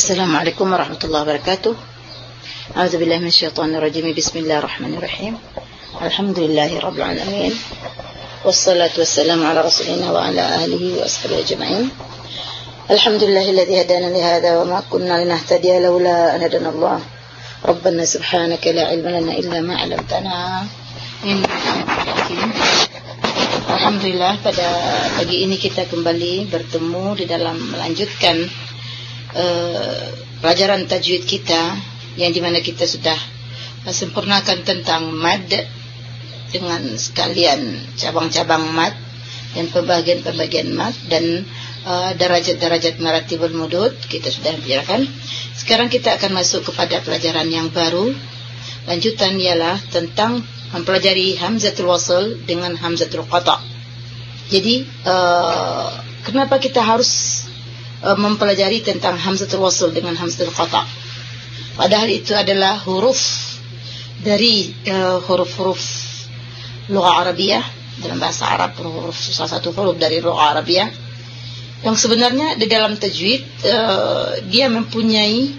Assalamualaikum warahmatullahi wabarakatuh. A'udzubillahi minasyaitonir rajim. Bismillahirrahmanirrahim. Alhamdulillahirabbil alamin. Wassalatu wassalamu ala rasulina wa ala alihi wa ashabihi ajma'in. Alhamdulillahilladzi hadana li hadza wa ma kunna linahtadiya laula an hadana Allah. Rabbana subhanaka la ilma lana illa ma 'allamtana innaka antal hakim. Alhamdulillah, pada pagi ini kita kembali bertemu di dalam melanjutkan pelajaran tajwid kita, yang dimana kita sudah sempurnakan tentang mad dengan sekalian cabang-cabang mad dan pembagian-pembagian mad dan darajat-darajat maratibul mudud kita sudah bicarakan. Sekarang kita akan masuk kepada pelajaran yang baru. Lanjutan ialah tentang mempelajari hamzatul wasl dengan hamzatul qata'. Jadi kenapa kita harus mempelajari tentang hamzatul wasl dengan hamzatul qata'? Padahal itu adalah huruf dari huruf-huruf lugha Arabiyah. Dalam bahasa Arab, salah satu huruf dari lugha Arabiyah yang sebenarnya di dalam tajwid dia mempunyai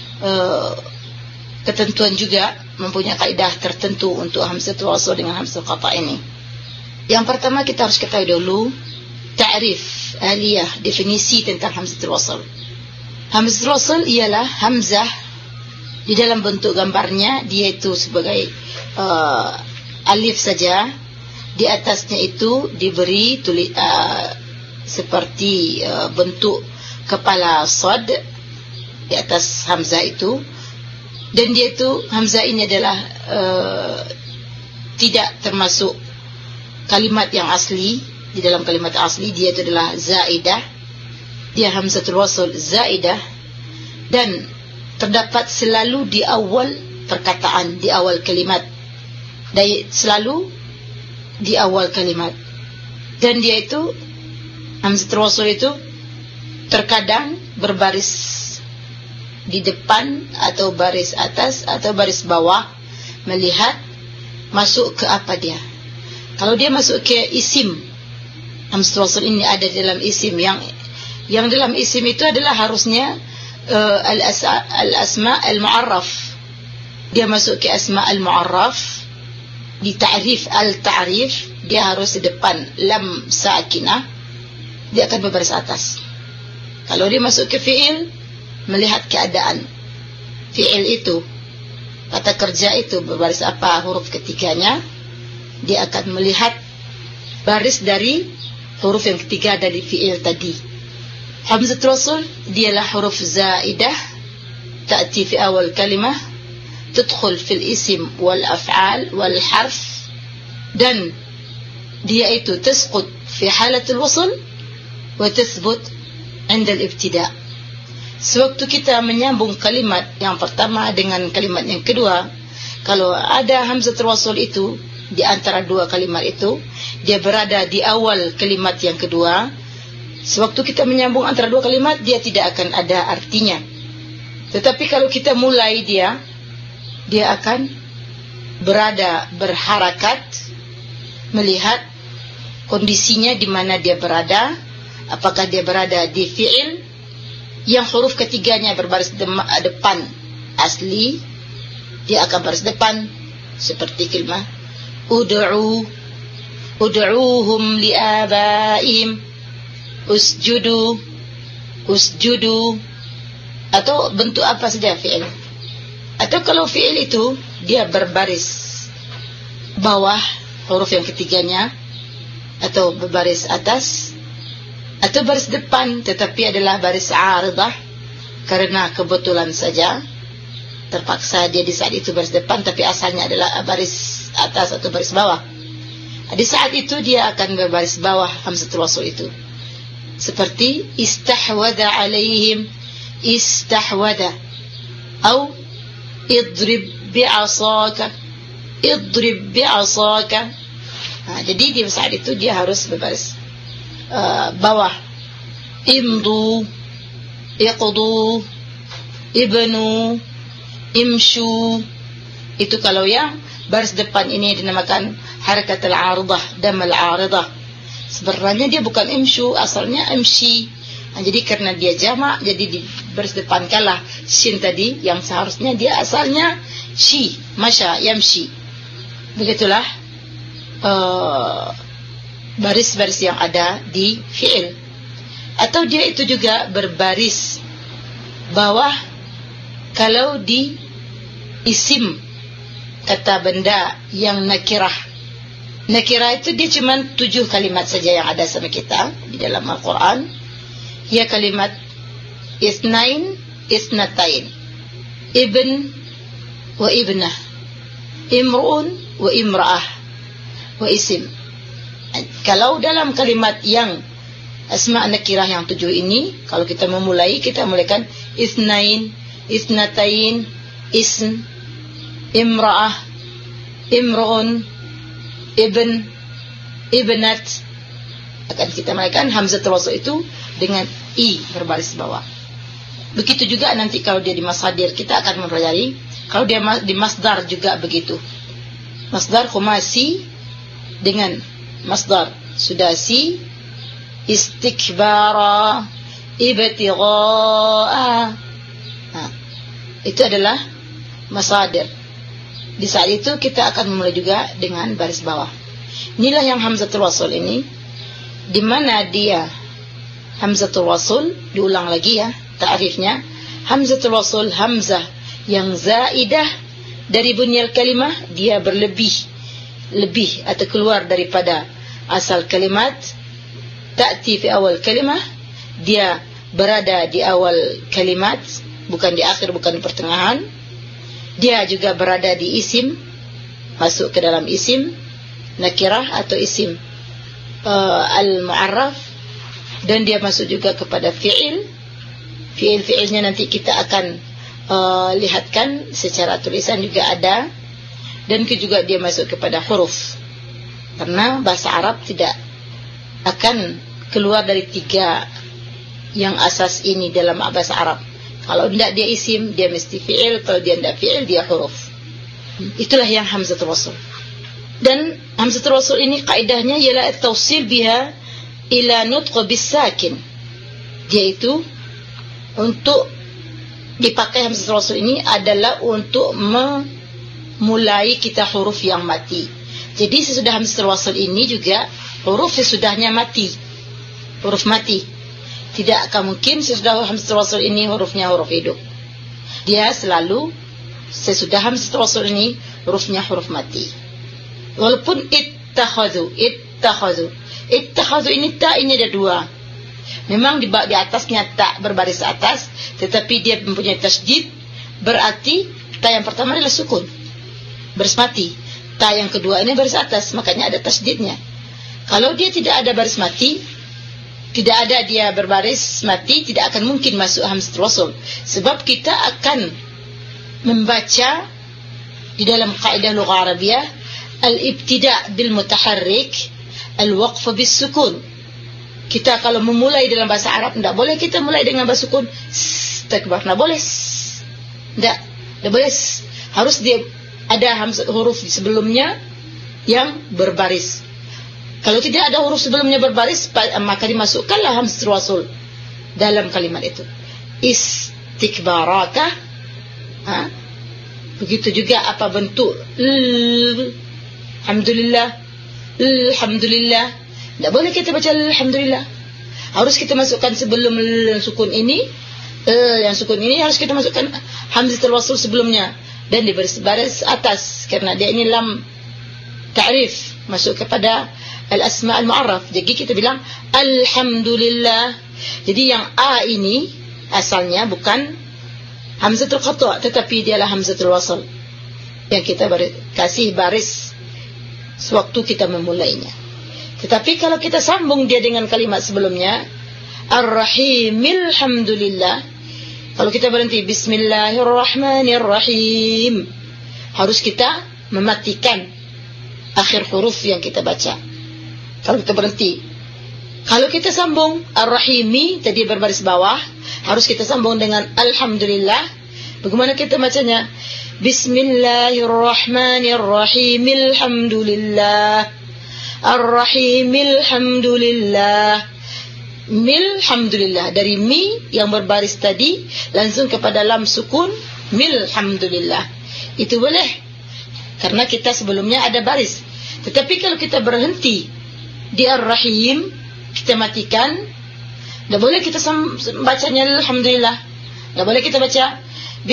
ketentuan juga, mempunyai kaidah tertentu untuk hamzatul wasl dengan hamzatul qata' ini. Yang pertama, kita harus ketahui dulu ta'rif aliyah, definisi tentang hamzatul wasl. Hamzatul wasl ialah hamzah di dalam bentuk gambarnya dia itu sebagai alif saja. Di atasnya itu diberi seperti bentuk kepala sad di atas hamzah itu, dan dia itu hamzah ini adalah tidak termasuk kalimat yang asli. Di dalam kalimat asli dia itu adalah zaidah, dia hamzatul wasl zaidah, dan terdapat selalu di awal perkataan, di awal kalimat, selalu di awal kalimat. Dan dia itu hamzatul wasl itu terkadang berbaris di depan atau baris atas atau baris bawah, melihat masuk ke apa dia. Kalau dia masuk ke isim, hamzatul wasl ini ada dalam isim, yang dalam isim itu adalah harusnya al-asma al-mu'arraf. Dia masuk ke asma al-mu'arraf, di ta'rif al-ta'rif dia harus di depan lam sakinah, dia akan berbaris atas. Kalau dia masuk ke fi'il, melihat keadaan fi'il itu, kata kerja itu berbaris apa huruf ketiganya, dia akan melihat baris dari huruf yang ketiga dari fi'il tadi. Hamzatul wasl dialah huruf zaidah, ta'ti fi awal kalimah, tudkhul fil isim wal af'al wal harf, dan dia itu tasqut fi halatul wasl wa tathbut 'inda al-ibtida'. Sewaktu kita menyambung kalimat yang pertama dengan kalimat yang kedua, kalau ada hamzatul wasl itu di antara dua kalimat itu, dia berada di awal kalimat yang kedua. Sewaktu kita menyambung antara dua kalimat, dia tidak akan ada artinya. Tetapi kalau kita mulai dia akan berada, berharakat, melihat kondisinya di mana dia berada. Apakah dia berada di fi'il yang huruf ketiganya berbaris depan asli, dia akan baris depan, seperti kalimat ud'uuhum li'abaihim, usjudu, atau bentuk apa saja fi'il. Atau kalau fi'il itu dia berbaris bawah huruf yang ketiganya, atau berbaris atas, atau baris depan tetapi adalah baris aridah, karena kebetulan saja terpaksa dia di saat itu baris depan, tapi asalnya adalah baris atas atau baris bawah. Di saat itu dia akan berbaris bawah hamzatul wasl itu, seperti istahwada alaihim, istahwada, atau idrib bi'asaka. Jadi di saat itu dia harus berbaris bawah. Imdu, iqdu, ibnu, imshu. Itu kalau yang baris depan ini dinamakan harakat al-aridah, dam al-aridah. Sebenarnya dia bukan imshu, asalnya imshi. Jadi karena dia jamak, jadi berdepankanlah shin tadi yang seharusnya dia asalnya shi, masya, yamshi. Begitulah baris-baris yang ada di fi'il. Atau dia itu juga berbaris bawah kalau di isim, kata benda yang nakirah. Nakirah itu dia cuma 7 kalimat saja yang ada sama kita di dalam Al-Quran. Ya kalimat isnain, isnatain, ibn wa ibnah, imru'un wa imra'ah, wa isim. Kalau dalam kalimat yang asma' nakirah yang 7 ini, kalau kita memulai, kita mulaikan isnain, isnatain, ism, imra'ah, imru'un, ibn, ibnat, akan kita mulaikan hamzatul wasl itu dengan i berbaris bawah. Begitu juga nanti kalau dia di mashadir, kita akan mempelajari kalau dia di masdar juga begitu. Masdar khumasi dengan masdar sudasi, istikbara, ibtigha'a. Itu adalah masadir. Di saat itu kita akan memulai juga dengan baris bawah. Inilah yang hamzatul wasl ini, di mana dia hamzatul wasl, diulang lagi ya ta'rifnya. Hamzatul wasl hamzah yang zaidah dari bunyal kalimah, dia lebih atau keluar daripada asal kalimat. Ta'ti fi awal kalimah, dia berada di awal kalimat, bukan di akhir, bukan di pertengahan. Dia juga berada di isim, masuk ke dalam isim nakirah atau isim al-mu'arraf, dan dia masuk juga kepada fi'il. Fi'ilnya nanti kita akan lihatkan secara tulisan juga ada, dan juga dia masuk kepada huruf, karena bahasa Arab tidak akan keluar dari 3 yang asas ini dalam bahasa Arab. Kalau tidak dia isim, dia mesti fi'il. Kalau dia tidak fi'il, dia huruf. Itulah yang hamzatul wasl. Dan hamzatul wasl ini kaidahnya ialah at-tawsil biha ila nutq bis-sakin. Dia itu untuk dipakai hamzatul wasl ini adalah untuk memulai kita huruf yang mati. Jadi sesudah hamzatul wasl ini juga huruf sesudahnya mati. Huruf mati. Tidak akan mungkin sesudah hamzatul wasl ini hurufnya huruf hidup. Dia selalu sesudah hamzatul wasl ini hurufnya huruf mati. Walaupun ittakhadhu ini ta ini ada 2. Memang di atasnya ta berbaris atas, tetapi dia mempunyai tasydid, berarti ta yang pertama adalah sukun, baris mati. Ta yang kedua ini baris atas, makanya ada tasydidnya. Kalau dia tidak ada baris mati, tidak ada dia berbaris mati, tidak akan mungkin masuk hamzatul wasl. Sebab kita akan membaca di dalam kaidah lughah Arabiyah al-ibtida' bil mutaharrik, al-waqf bis sukun. Kita kalau memulai dalam bahasa Arab, tidak boleh kita mulai dengan bahasa sukun. Takbar, tidak boleh. Tidak boleh. Harus dia ada huruf sebelumnya yang berbaris. Kalau tidak ada huruf sebelumnya berbaris, maka dimasukkanlah hamzatul wasl dalam kalimat itu. Istikbaraka. Begitu juga apa bentuk alhamdulillah. Alhamdulillah. Tidak boleh kita baca alhamdulillah. Harus kita masukkan sebelum sukun ini, yang sukun ini harus kita masukkan hamzatul wasl sebelumnya dan di baris atas, karena dia ini lam ta'rif, masuk kepada al-asma' al-mu'arraf. Jadi kita bilang alhamdulillah. Jadi yang a ini asalnya bukan hamzatul qata', tetapi dialah hamzatul wasl yang kita kasih baris sewaktu kita memulainya. Tetapi kalau kita sambung dia dengan kalimat sebelumnya ar-rahimil hamdulillah, kalau kita berhenti bismillahirrahmanirrahim, harus kita mematikan akhir huruf yang kita baca. Kalau kita berhenti, kalau kita sambung ar-rahimi tadi berbaris bawah, harus kita sambung dengan alhamdulillah. Bagaimana kita bacanya? Bismillahirrahmanirrahim, alhamdulillah, ar-rahimil hamdulillah. milhamdulillah. Dari mi yang berbaris tadi langsung kepada lam sukun, milhamdulillah. Itu boleh, karena kita sebelumnya ada baris. Tetapi kalau kita berhenti di ar-rahim, kita matikan, tidak boleh kita bacanya alhamdulillah. Tidak boleh kita baca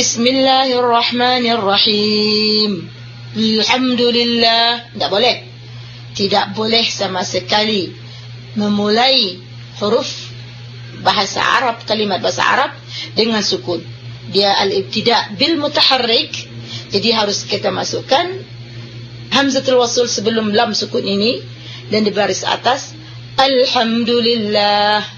bismillahirrahmanirrahim, alhamdulillah. Tidak boleh. Tidak boleh sama sekali memulai huruf bahasa Arab, kalimat bahasa Arab dengan sukun. Dia al-ibtida' bil mutaharrik. Jadi harus kita masukkan hamzatul wasl sebelum lam sukun ini, dan di baris atas alhamdulillah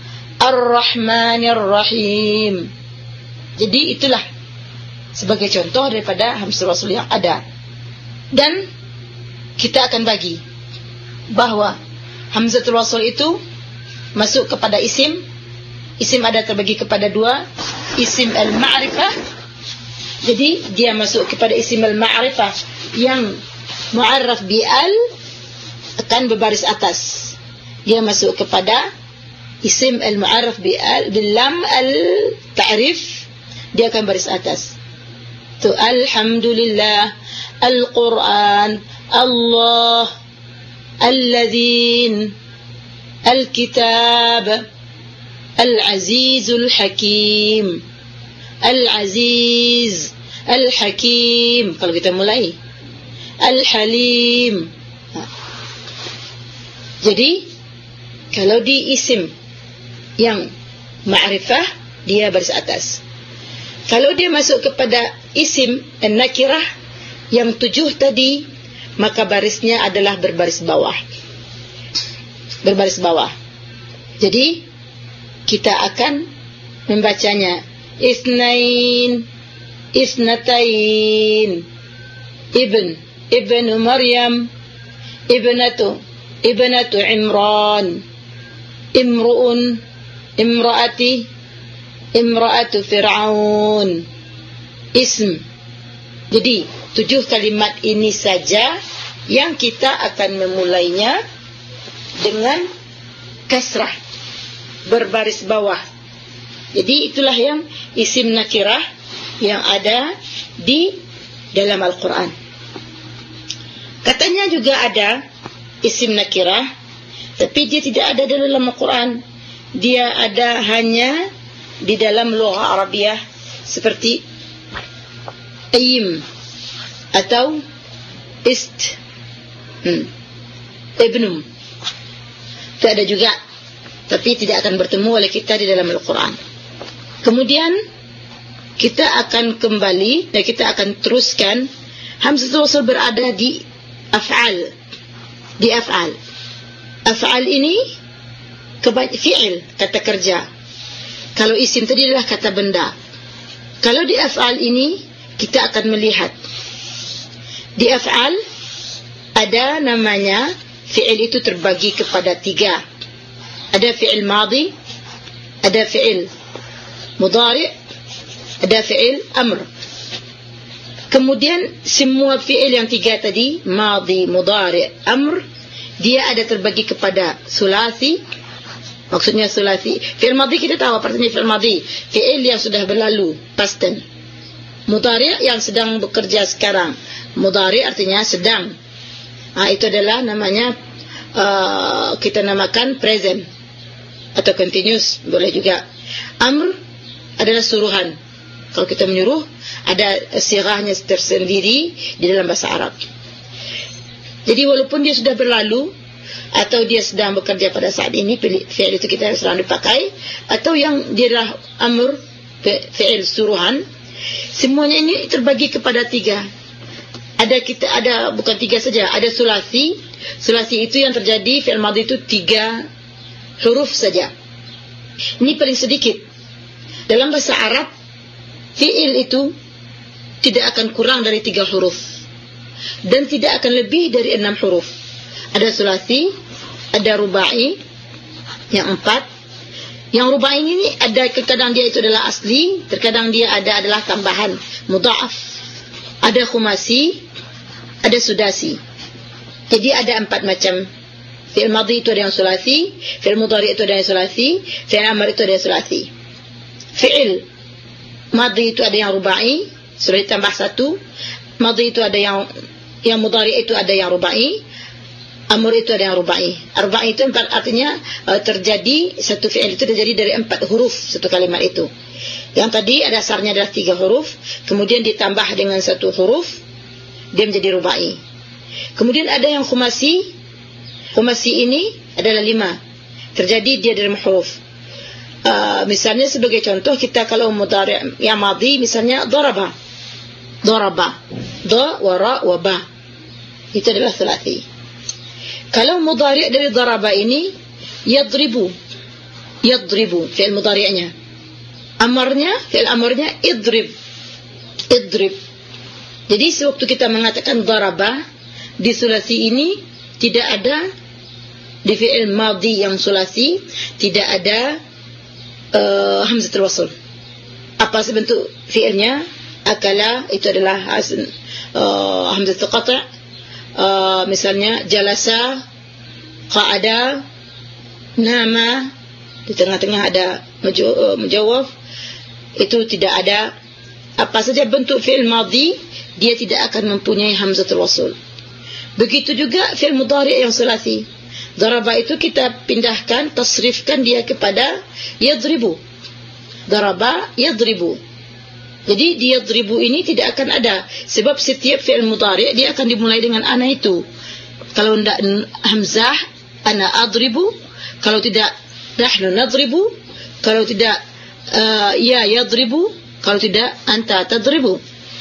ar-rahmanir-rahim. Jadi itulah sebagai contoh daripada hamzatul wasl yang ada. Dan kita akan bagi bahwa hamzatul wasl itu masuk kepada isim. Isim ada terbagi kepada dua, isim al-ma'rifah. Jadi dia masuk kepada isim al-ma'rifah yang mu'arraf bi al, akan berbaris atas. Dia masuk kepada isim al-mu'arraf bi al bil lam al-ta'rif, dia akan baris atas. Tu alhamdulillah, al-Quran, Allah, al-ladzin, al-kitab, al-azizul hakim, al-aziz, al-hakim. Kalau kita mulai al-halim. Jadi kalau di isim yang ma'rifah, dia baris atas. Kalau dia masuk kepada isim an-nakirah yang 7 tadi, maka barisnya adalah berbaris bawah. Berbaris bawah. Jadi kita akan membacanya isnain, isnatain, ibnu Maryam, ibnatu Imran, imru'un, imra'ati, imra'atu Fir'aun, ism. Jadi 7 kalimat ini saja yang kita akan memulainya dengan kasrah, berbaris bawah. Jadi itulah yang isim nakirah yang ada di dalam Al-Quran. Katanya juga ada isim nakirah, tapi dia tidak ada dalam Al-Quran. Dia ada hanya di dalam lughah Arabiah, seperti ayyim atau ist, ibnum. Itu ada juga, tapi tidak akan bertemu oleh kita di dalam Al-Quran. Kemudian kita akan kembali dan kita akan teruskan. Hamzatul wasl berada di af'al. Di af'al. Af'al ini fi'il, kata kerja. Kalau isim tadi adalah kata benda. Kalau di af'al ini kita akan melihat di af'al ada namanya, fi'il itu terbagi kepada 3. Ada fi'il madhi, ada fi'il mudhari', ada fi'il amr. Kemudian semua fi'il yang 3 tadi, madhi, mudhari', amr, dia ada terbagi kepada sulasi. Maksudnya sulasi. Fi'il madhi kita tahu apa artinya fi'il madhi. Fi'il yang sudah berlalu, past tense. Mudhari' yang sedang bekerja sekarang. Mudhari' artinya sedang. Itu adalah namanya kita namakan present atau continuous, boleh juga. Amr adalah suruhan. Kalau kita menyuruh, ada sirahnya tersendiri di dalam bahasa Arab. Jadi walaupun dia sudah berlalu atau dia sedang bekerja pada saat ini, fi'il itu kita selalu dipakai, atau yang dia adalah amr, fi'il suruhan, semuanya ini terbagi kepada 3. Ada bukan 3 saja, ada sulasi. Sulasi itu yang terjadi fi'il madhi itu 3 huruf saja. Ini paling sedikit. Dalam bahasa Arab, fi'il itu tidak akan kurang dari 3 huruf dan tidak akan lebih dari 6 huruf. Ada sulasi, ada rubai yang 4. Yang rubai ini ada, terkadang dia itu adalah asli, terkadang dia adalah tambahan mudha'af. Ada khumasi, ada sudasi. Jadi ada 4 macam Fi'il madhi itu ada yang sulasi, fi'il mudhari itu ada yang sulasi, fi'il amr itu ada yang sulasi. Fi'il madhi itu ada yang rubai, sudah ditambah satu. Madhi itu ada yang mudhari itu ada yang rubai, amr itu ada yang rubai. Rubai itu artinya terjadi satu fi'il itu terjadi dari 4 huruf satu kalimat itu. Yang tadi ada dasarnya adalah 3 huruf, kemudian ditambah dengan 1 huruf, dia menjadi rubai. Kemudian ada yang khumasi. Khumasi ini adalah 5. Terjadi dia dari huruf. Misalnya sebagai contoh, kita kalau mudhari' yang madhi misalnya daraba. Daraba. Da wa ra wa ba. Itu adalah thulathi. Kalau mudhari' dari daraba ini yadribu. Yadribu fi'il mudhari'nya. Amarnya, fi'il amarnya idrib. Idrib. Jadi sewaktu kita mengatakan daraba di sulasi ini tidak ada di fi'il madhi yang sulasi tidak ada hamzatul wasl. Apa sebentuk fi'ilnya? Akala itu adalah hamzatul qata'. Misalnya jalasa, qa'ada, nama, di tengah-tengah ada mujawwaf, itu tidak ada. Apa saja bentuk fi'il madhi dia tidak akan mempunyai hamzatul wasl. Begitu juga fi'il mudhari' yang sulasi. Daraba itu kita pindahkan, tasrifkan dia kepada yadribu. Daraba yadribu. Jadi dia yadribu ini tidak akan ada, sebab setiap fi'il mudhari' dia akan dimulai dengan ana itu. Kalau tidak hamzah, ana adribu. Kalau tidak nahnu nadribu. Kalau tidak ya yadribu. Kalau tidak anta tadribu.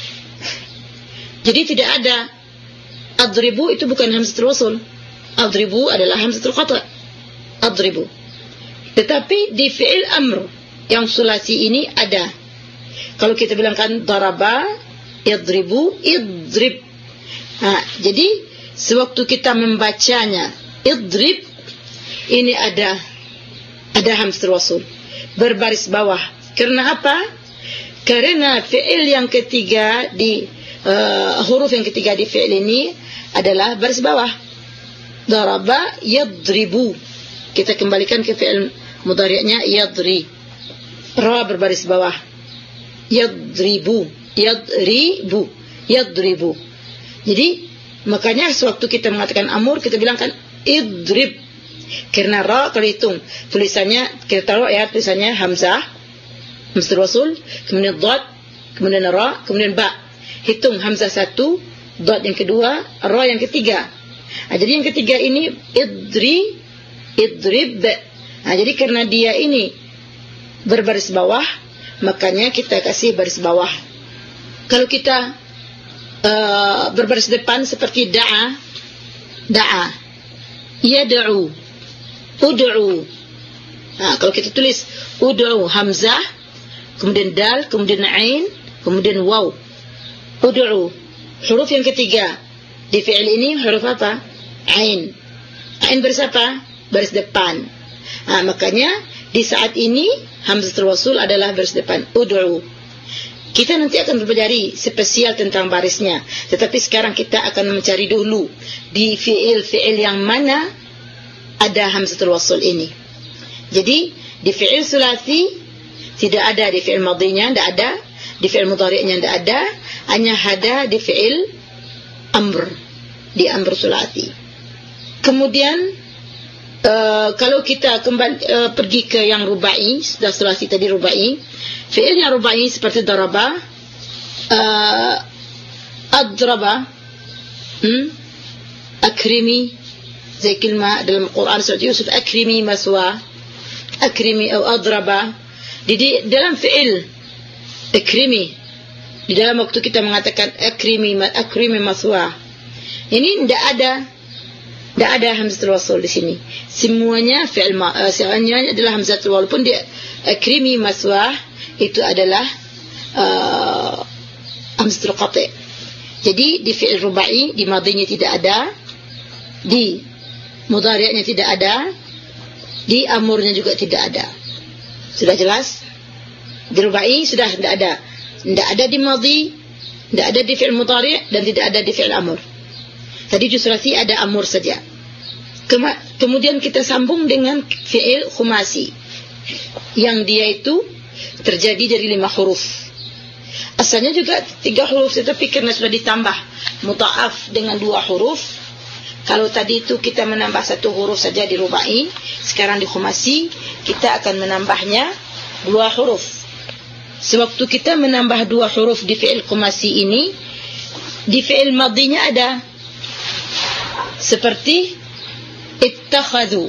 Jadi tidak ada. Adribu itu bukan hamzatul wasl. Adribu adalah hamzatul qata'. Adribu. Tetapi di fi'il amr yang sulasi ini ada. Kalau kita bilangkan daraba, yadribu, idrib. Jadi sewaktu kita membacanya idrib, ini ada hamzatul wasl berbaris bawah. Karena apa? Karena fi'il yang ketiga di huruf yang ketiga di fi'il ini adalah baris bawah. Daraba yadribu. Kita kembalikan ke fi'il mudhari'nya yadri. Ra berbaris bawah. Yadribu. Yadribu. Yadribu. Jadi makanya sewaktu kita mengatakan amur, kita bilangkan idrib. Karena ra kalau hitung tulisannya, kita taruh ya tulisannya hamzah, hamzatul wasl, kemudian dad, kemudian ra, kemudian ba. Hitung hamzah 1, dad yang kedua, ra yang ketiga. Jadi yang ketiga ini idrib. Jadi karena dia ini berbaris bawah, makanya kita kasih baris bawah. Kalau kita berbaris depan seperti da'a, yad'u, ud'u. Kalau kita tulis ud'u hamzah, kemudian dal, kemudian ain, kemudian waw. Ud'u. Huruf yang ketiga di fi'il ini huruf apa? Ain. Ain baris apa? Baris depan. Makanya di saat ini hamzatul wasl adalah baris depan. Ud'u. Kita nanti akan belajar spesial tentang barisnya. Tetapi sekarang kita akan mencari dulu di fi'il yang mana ada hamzatul wasl ini. Jadi di fi'il sulasi tidak ada, di fi'il madhinya tidak ada, di fi'il mudhari'nya tidak ada, hanya ada di fi'il amr, di amr sulasi. Kemudian kalau kita kembali pergi ke yang rubai, sudah sulasi tadi rubai. Fi'il yang rubai seperti daraba, adraba, akrimi, zai kilma dalam Quran surat Yusuf, akrimi maswa, akrimi atau adraba. Jadi dalam fi'il akrimi, di dalam waktu kita mengatakan akrimi maswa, ini tidak ada hamzatul wasl di sini. Semuanya fi'il semuanya adalah hamzatul, walaupun dia akrimi maswa itu adalah hamzatul qati'. Jadi di fi'il rubai, di madhinya tidak ada, di mudhari'nya tidak ada, di amurnya juga tidak ada. Sudah jelas? Di rubai sudah tidak ada. Tidak ada di madhi, tidak ada di fi'il mudhari' dan tidak ada di fi'il amur. Tadi di sulasi ada amur saja. Kemudian kita sambung dengan fi'il khumasi, yang dia itu terjadi dari 5 huruf. Asalnya juga 3 huruf, tetapi karena sudah ditambah muta'af dengan 2 huruf. Kalau tadi itu kita menambah 1 huruf saja di rubai, sekarang di khumasi kita akan menambahnya 2 huruf. Sewaktu kita menambah 2 huruf di fi'il khumasi ini, di fi'il madinya ada, seperti ittakhadhu.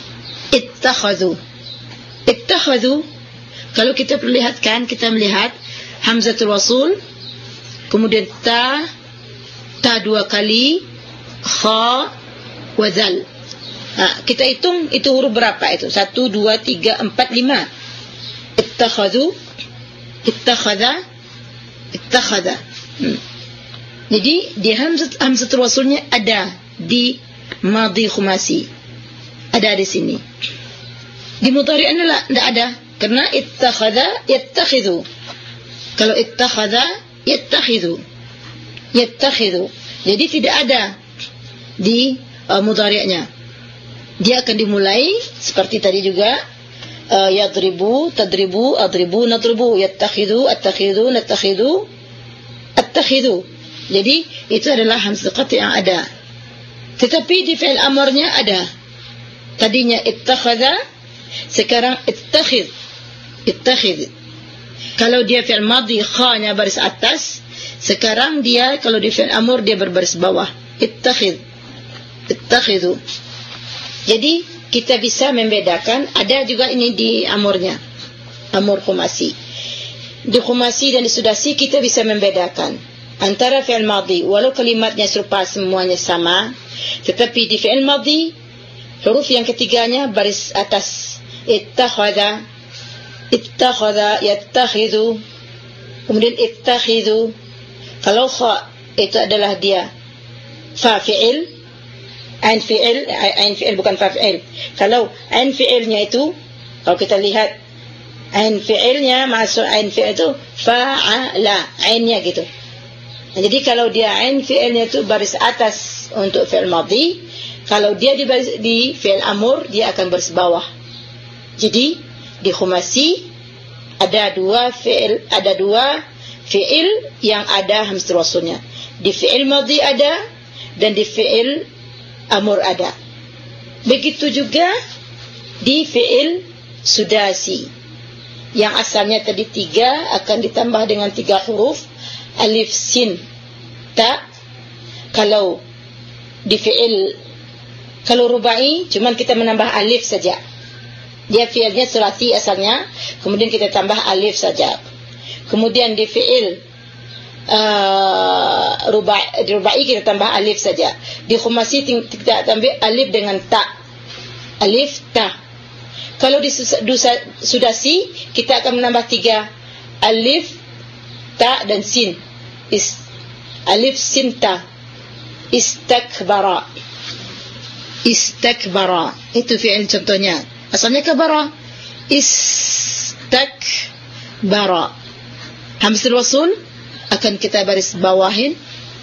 Kalau kita perlihatkan, kita melihat hamzatul wasl, kemudian ta 2 kali, kha wa zal. Kita hitung itu huruf berapa itu? 1 2 3 4 5. Ittakhadha. Jadi di hamzatul waslnya ada di madhi khumasi, ada di sini. Di mudhari'nya tidak ada, karena ittakhadha yattakhidhu. Kalau ittakhadha yattakhidhu, jadi tidak ada di mudhari'nya. Dia akan dimulai seperti tadi juga, yadribu, tadribu, adribu, nadribu, yattakhidhu, attakhidhu, nattakhidhu, attakhidhu. Jadi itu adalah hamzah qati' yang ada. Tetapi di fi'il amrnya ada. Tadinya ittakhadha, sekarang ittakhidh. Kalau dia fi'il madhi, kha-nya baris atas, sekarang dia kalau di fi'il amr dia berbaris bawah. Ittakhidhu. Jadi kita bisa membedakan. Ada juga ini di amrnya, amr khumasi. Di khumasi dan di sudasi kita bisa membedakan antara fi'il madhi, walau kalimatnya serupa, semuanya sama, tetapi di fi'il madhi huruf yang ketiganya baris atas. Ittakhadha, yattakhidhu, kemudian ittakhidhu. Kalau kha itu adalah dia fa fi'il, ain fi'il bukan fa fi'il. Kalau ain fi'ilnya itu, kalau kita lihat ain fi'ilnya, masuk ain fi'il itu fa'ala, ainnya gitu. Jadi kalau dia ain fi'ilnya itu baris atas untuk fi'il madhi, kalau dia di fi'il amr dia akan baris bawah. Jadi di khumasi ada 2 fi'il yang ada hamzatul waslnya. Di fi'il madhi ada, dan di fi'il amr ada. Begitu juga di fi'il sudasi, yang asalnya tadi 3 akan ditambah dengan 3 huruf, alif, sin, ta. Kalau di fi'il, kalau rubai cuman kita menambah alif saja. Dia fi'ilnya sulasi asalnya, kemudian kita tambah alif saja. Kemudian di fi'il rubai kita tambah alif saja. Di khumasi kita tambah alif dengan ta. Alif, ta. Kalau di sudasi kita akan menambah 3 alif, ta dan sin. Alif, sin, ta. Istakbara. Itu fi'il contohnya. Asalnya kabara. Istakbara. Hamzatul wasl akan kita baris bawahin.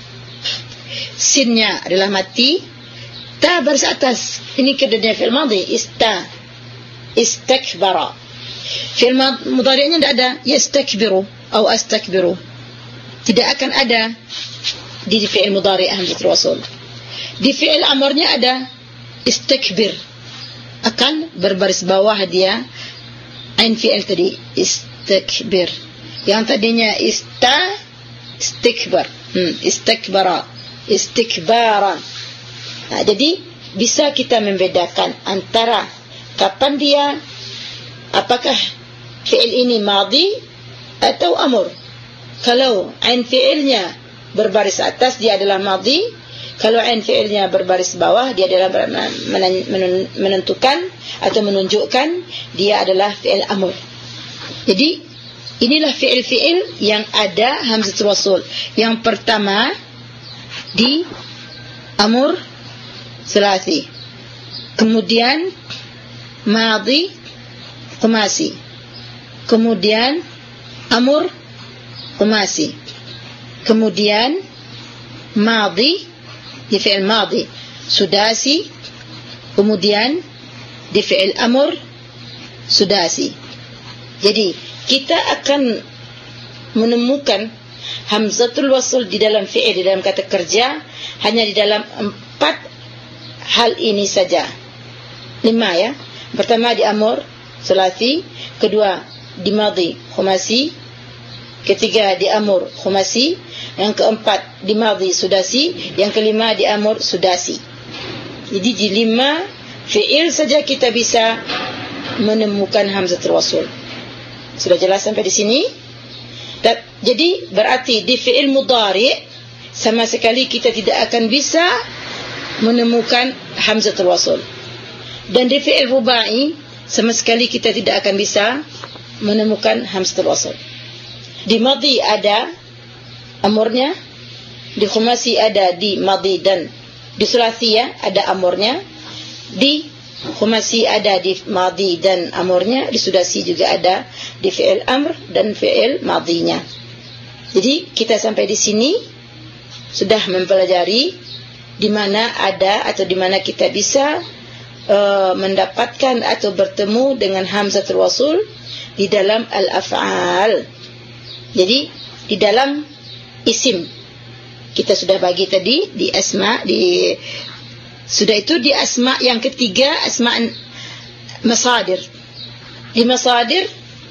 Sinnya adalah mati. Ta baris atas. Ini kedua fi'il madhi. Istakbara. Fi'il mudhari'nya tidak ada. Yastakbiru atau astakbiru. Tidak akan ada di fi'il mudhari' hamzatul wasl. Di fi'il amrnya ada istakbir, akan berbaris bawah dia ain fi'il tadi, istakbir. Yang tadinya istikbar, istakbara, istikbaran. Jadi bisa kita membedakan antara kapan dia, apakah fi'il ini madhi atau amr. Kalau ain fi'ilnya berbaris atas dia adalah madhi. Kalau ain fi'ilnya berbaris bawah dia adalah menentukan atau menunjukkan dia adalah fi'il amr. Jadi inilah fi'il-fi'il yang ada hamzatul wasl. Yang pertama di amr sulasi, kemudian madhi khumasi, kemudian amr khumasi, kemudian madhi di fi'il madhi sudasi, Kemudian di fi'il amr sudasi. Jadi kita akan menemukan hamzatul wasl di dalam fi'il, di dalam kata kerja, hanya di dalam 4 hal ini saja. 5 ya. Pertama di amr sulasi, kedua di madhi khumasi, ketiga di amr khumasi, yang keempat di madhi sudasi, yang kelima di amr sudasi. Jadi di 5 fi'il saja kita bisa menemukan hamzatul wasl. Sudah jelas sampai di sini? Jadi berarti di fi'il mudhari sama sekali kita tidak akan bisa menemukan hamzatul wasl. Dan di fi'il rubai sama sekali kita tidak akan bisa menemukan hamzatul wasl. Di madhi ada amurnya, di khumasi ada di madhi dan di sulasiyah ada amurnya, di khumasi ada di madhi dan amurnya, di sudasi juga ada di fi'il amr dan fi'il madhinya. Jadi kita sampai di sini sudah mempelajari di mana ada atau di mana kita bisa mendapatkan atau bertemu dengan hamzatul wasl di dalam al-af'al. Jadi di dalam isim kita sudah bagi tadi di asma, di sudah itu di asma. Yang ketiga asma masadir. Di masadir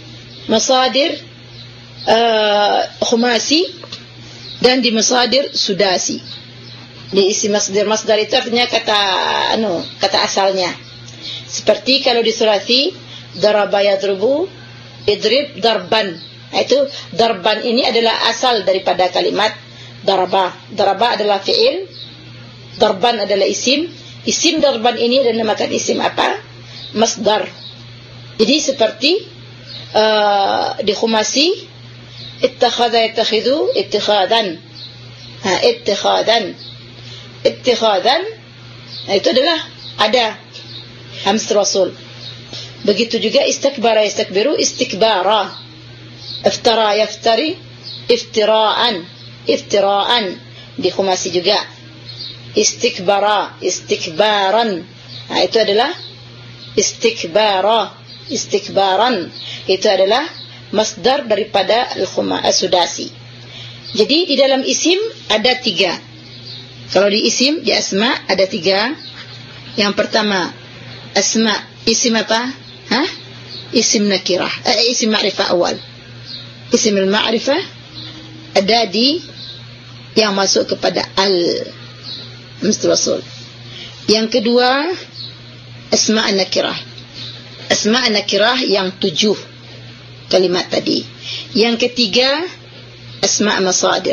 khumasi dan di masadir sudasi. Di isim masdar itu artinya kata asalnya. Seperti kalau di sulasi daraba yadrubu, idrib darban. Itu darban ini adalah asal daripada kalimat daraba. Daraba adalah fi'il, darban adalah isim. Isim darban ini dinamakan isim apa? Masdar. Jadi seperti di khumasi ittakhadha yattakhidhu ittikhadan. Ittikhadan itu adalah ada hamzatul wasl. Begitu juga istakbara yastakbiru istikbara, iftara yaftari iftiraan di khumasi juga. Istikbara istikbaran, itu adalah istikbaran itu adalah masdar daripada al-sudasi. Jadi di dalam isim ada 3. Kalau di isim, di asma ada 3. Yang pertama asma, isim apa? Isim nakirah, isim ma'rifah awal. Isim al-ma'rifah ada di yang masuk kepada hamzatul wasl. Yang kedua asma an-nakirah. Asma an-nakirah yang 7 kalimat tadi. Yang ketiga asma masadir.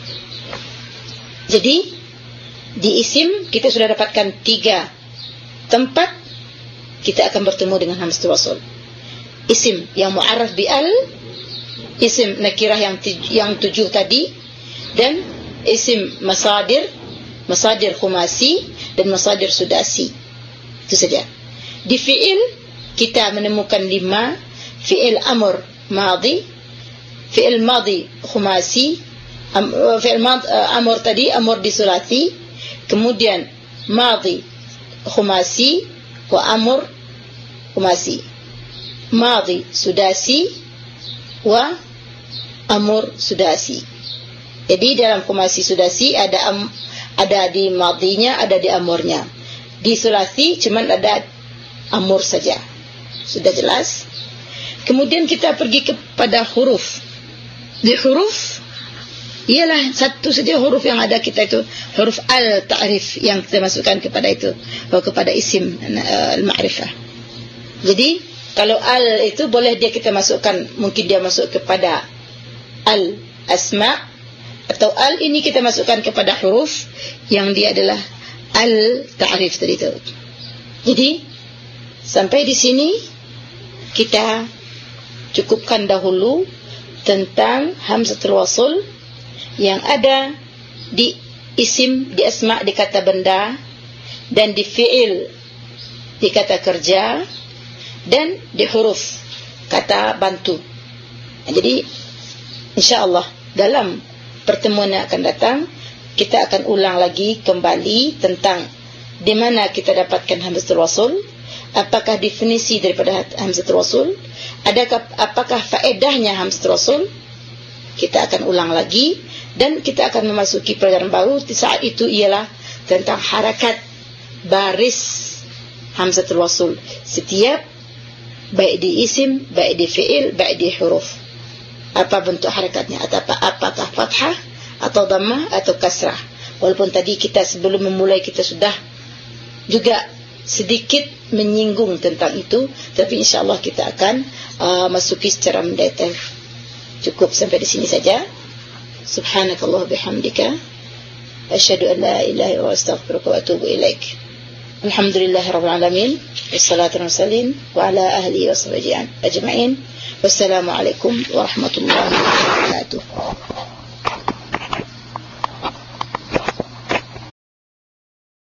Jadi di isim kita sudah dapatkan 3 tempat kita akan bertemu dengan hamzatul wasl. Isim yang mu'arraf bi al, isim nakirah yang 7 tadi, dan isim masadir khumasi dan masadir sudasi. Itu saja. Di fi'il kita menemukan 5. Fi'il amr madhi, fi'il madhi khumasi, fi'il amr tadi amr di sulasi, kemudian madhi khumasi wa amr khumasi, madhi sudasi wa amr sudasi. Jadi dalam khumasi sudasi ada di madhinya, ada di amurnya. Di sulasi cuman ada amur saja. Sudah jelas? Kemudian kita pergi kepada huruf. Di huruf ialah satu saja huruf yang ada kita itu huruf al-ta'rif yang kita masukkan kepada itu, kepada isim al-ma'rifah. Jadi kalau al itu boleh dia kita masukkan, mungkin dia masuk kepada al-asma, atau al ini kita masukkan kepada huruf yang dia adalah al-ta'rif tadi itu. Jadi sampai di sini kita cukupkan dahulu tentang hamzatul wasl yang ada di isim, di asma, di kata benda, dan di fi'il, di kata kerja, dan di huruf, kata bantu. Jadi insyaallah dalam pertemuan yang akan datang kita akan ulang lagi kembali tentang di mana kita dapatkan hamzatul wasl, apakah definisi daripada hamzatul wasl, apakah faedahnya hamzatul wasl. Kita akan ulang lagi dan kita akan memasuki pelajaran baru di saat itu, ialah tentang harakat baris hamzatul wasl setiap, baik di isim, baik di fi'il, baik di huruf. Apa bentuk harakatnya? Apakah fathah atau dhammah atau kasrah? Walaupun tadi kita sebelum memulai kita sudah juga sedikit menyinggung tentang itu, tapi insyaAllah kita akan masuki secara mendetail. Cukup sampai di sini saja. Subhanakallah bihamdika, asyhadu an la ilaha illa anta, astaghfiruka wa atubu ilaik. Alhamdulillahirabbil alamin, wassalatu wassalamu ala ahlihi wa sahbihi ajma'in. Wassalamu alaikum warahmatullahi wabarakatuh.